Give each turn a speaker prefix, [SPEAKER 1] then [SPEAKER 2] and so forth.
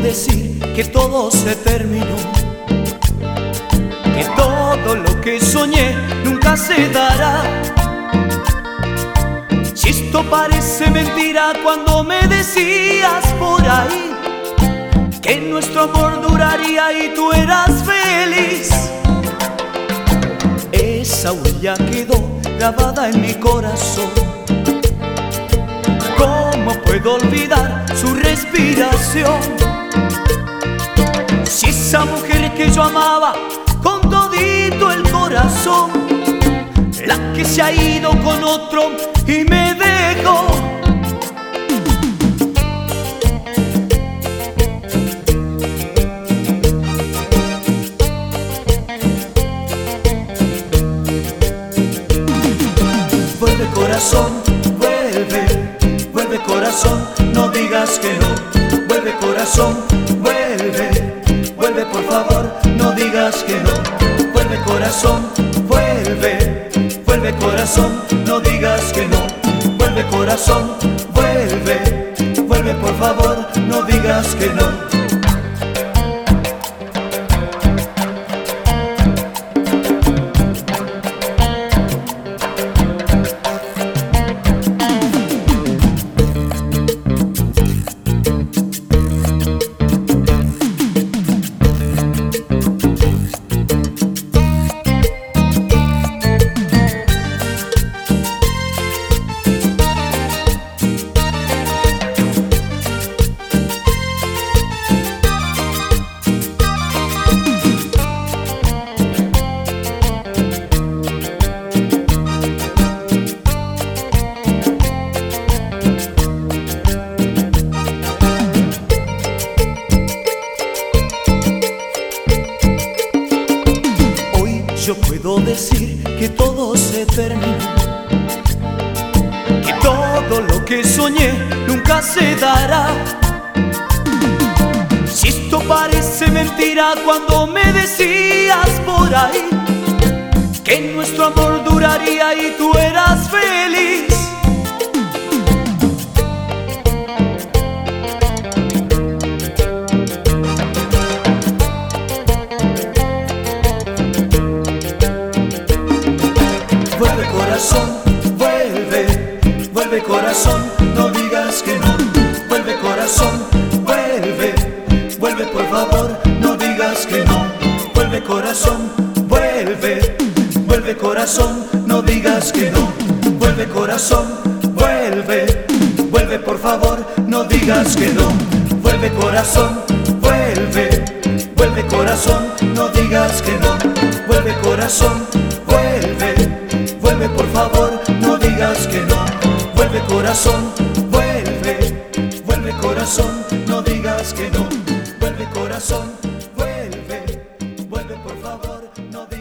[SPEAKER 1] decir que todo se terminó, que todo lo que soñé nunca se dará. Si esto parece mentira cuando me decías por ahí que nuestro amor duraría y tú eras feliz, esa huella quedó grabada en mi corazón. ¿Cómo puedo olvidar su respiración? Si esa mujer que yo amaba con todito el corazón, la que se ha ido con otro y me dejó. Vuelve corazón, vuelve, vuelve corazón, no digas que no. Vuelve corazón, vuelve, vuelve por favor, no digas que no. Vuelve corazón, vuelve, vuelve corazón, no digas que no. Vuelve corazón, vuelve, vuelve por favor, no digas que no. Yo puedo decir que todo se terminó, que todo lo que soñé nunca se dará. Si esto parece mentira cuando me decías por ahí que nuestro amor duraría y tú eras feliz, vuelve corazón, vuelve, vuelve corazón, no digas que no. Vuelve corazón, vuelve, vuelve por favor, no digas que no. Vuelve corazón, vuelve, vuelve corazón, no digas que no. Vuelve corazón, vuelve, vuelve por favor, no digas que no. Vuelve corazón, vuelve, vuelve corazón, no digas que no. Vuelve corazón, vuelve, vuelve por favor, no digas que no. Vuelve corazón, vuelve, vuelve corazón, no digas que no. Vuelve corazón, vuelve, vuelve por favor, no digas que no.